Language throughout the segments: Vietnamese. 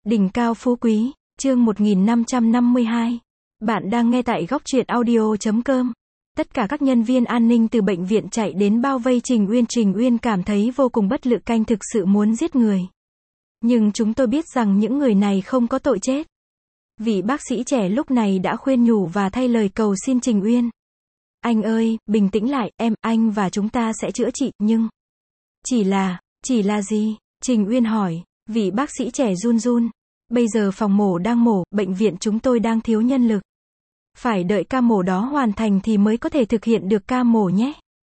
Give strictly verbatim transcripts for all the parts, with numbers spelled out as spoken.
Đỉnh cao phú quý, chương một nghìn năm trăm năm mươi hai. Bạn đang nghe tại góc truyện audio chấm com. Tất cả các nhân viên an ninh từ bệnh viện chạy đến bao vây Trình Uyên. Trình Uyên cảm thấy vô cùng bất lực, canh thực sự muốn giết người. Nhưng chúng tôi biết rằng những người này không có tội chết. Vị bác sĩ trẻ lúc này đã khuyên nhủ và thay lời cầu xin Trình Uyên. Anh ơi, bình tĩnh lại, em, anh và chúng ta sẽ chữa trị, nhưng... Chỉ là, chỉ là gì? Trình Uyên hỏi. Vị bác sĩ trẻ run run. Bây giờ phòng mổ đang mổ, bệnh viện chúng tôi đang thiếu nhân lực. Phải đợi ca mổ đó hoàn thành thì mới có thể thực hiện được ca mổ nhé.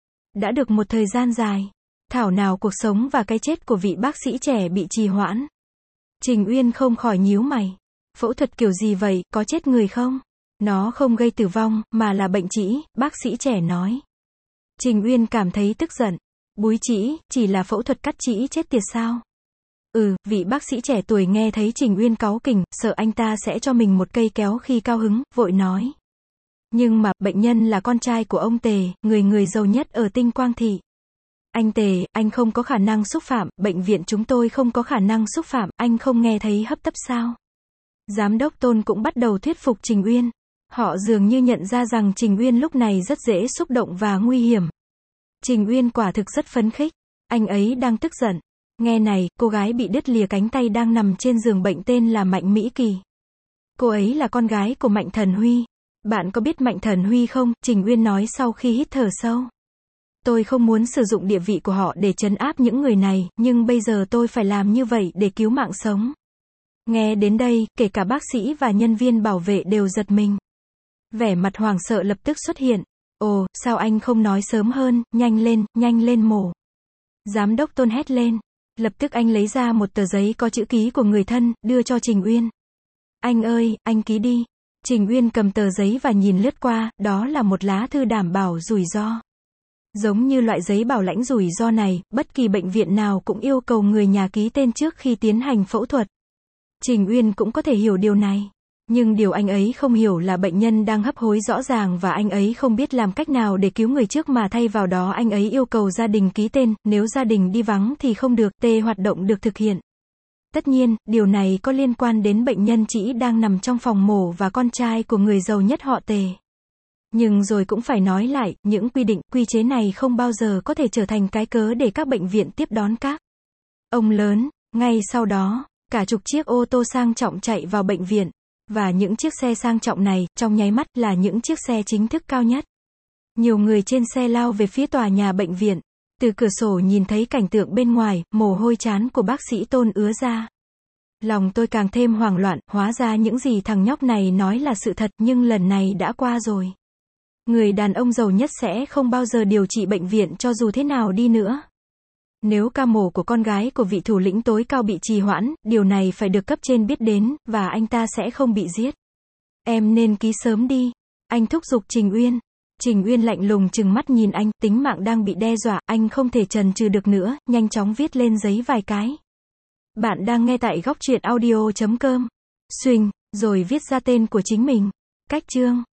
Đã được một thời gian dài. Thảo nào cuộc sống và cái chết của vị bác sĩ trẻ bị trì hoãn. Trình Uyên không khỏi nhíu mày. Phẫu thuật kiểu gì vậy, có chết người không? Nó không gây tử vong, mà là bệnh trĩ, bác sĩ trẻ nói. Trình Uyên cảm thấy tức giận. Búi trĩ, chỉ là phẫu thuật cắt trĩ chết tiệt sao? Ừ, vị bác sĩ trẻ tuổi nghe thấy Trình Uyên cáu kỉnh, sợ anh ta sẽ cho mình một cây kéo khi cao hứng, vội nói. Nhưng mà, bệnh nhân là con trai của ông Tề, người người giàu nhất ở Tinh Quang Thị. Anh Tề, anh không có khả năng xúc phạm, bệnh viện chúng tôi không có khả năng xúc phạm, anh không nghe thấy hấp tấp sao? Giám đốc Tôn cũng bắt đầu thuyết phục Trình Uyên. Họ dường như nhận ra rằng Trình Uyên lúc này rất dễ xúc động và nguy hiểm. Trình Uyên quả thực rất phấn khích. Anh ấy đang tức giận. Nghe này, cô gái bị đứt lìa cánh tay đang nằm trên giường bệnh tên là Mạnh Mỹ Kỳ. Cô ấy là con gái của Mạnh Thần Huy. Bạn có biết Mạnh Thần Huy không? Trình Uyên nói sau khi hít thở sâu. Tôi không muốn sử dụng địa vị của họ để trấn áp những người này, nhưng bây giờ tôi phải làm như vậy để cứu mạng sống. Nghe đến đây, kể cả bác sĩ và nhân viên bảo vệ đều giật mình. Vẻ mặt hoảng sợ lập tức xuất hiện. Ồ, sao anh không nói sớm hơn, nhanh lên, nhanh lên mổ. Giám đốc Tôn hét lên. Lập tức anh lấy ra một tờ giấy có chữ ký của người thân, đưa cho Trình Uyên. Anh ơi, anh ký đi. Trình Uyên cầm tờ giấy và nhìn lướt qua, đó là một lá thư đảm bảo rủi ro. Giống như loại giấy bảo lãnh rủi ro này, bất kỳ bệnh viện nào cũng yêu cầu người nhà ký tên trước khi tiến hành phẫu thuật. Trình Uyên cũng có thể hiểu điều này. Nhưng điều anh ấy không hiểu là bệnh nhân đang hấp hối rõ ràng và anh ấy không biết làm cách nào để cứu người trước mà thay vào đó anh ấy yêu cầu gia đình ký tên, nếu gia đình đi vắng thì không được, tê hoạt động được thực hiện. Tất nhiên, điều này có liên quan đến bệnh nhân trĩ đang nằm trong phòng mổ và con trai của người giàu nhất họ Tề. Nhưng rồi cũng phải nói lại, những quy định, quy chế này không bao giờ có thể trở thành cái cớ để các bệnh viện tiếp đón các ông lớn. Ngay sau đó, cả chục chiếc ô tô sang trọng chạy vào bệnh viện. Và những chiếc xe sang trọng này, trong nháy mắt, là những chiếc xe chính thức cao nhất. Nhiều người trên xe lao về phía tòa nhà bệnh viện. Từ cửa sổ nhìn thấy cảnh tượng bên ngoài, mồ hôi trán của bác sĩ Tôn ứa ra. Lòng tôi càng thêm hoảng loạn, hóa ra những gì thằng nhóc này nói là sự thật, nhưng lần này đã qua rồi. Người đàn ông giàu nhất sẽ không bao giờ điều trị bệnh viện cho dù thế nào đi nữa. Nếu ca mổ của con gái của vị thủ lĩnh tối cao bị trì hoãn, điều này phải được cấp trên biết đến, và anh ta sẽ không bị giết. Em nên ký sớm đi. Anh thúc giục Trình Uyên. Trình Uyên lạnh lùng trừng mắt nhìn anh, tính mạng đang bị đe dọa, anh không thể chần chừ được nữa, nhanh chóng viết lên giấy vài cái. Bạn đang nghe tại góc truyện audio chấm com. Xuỳnh, rồi viết ra tên của chính mình. Cách chương.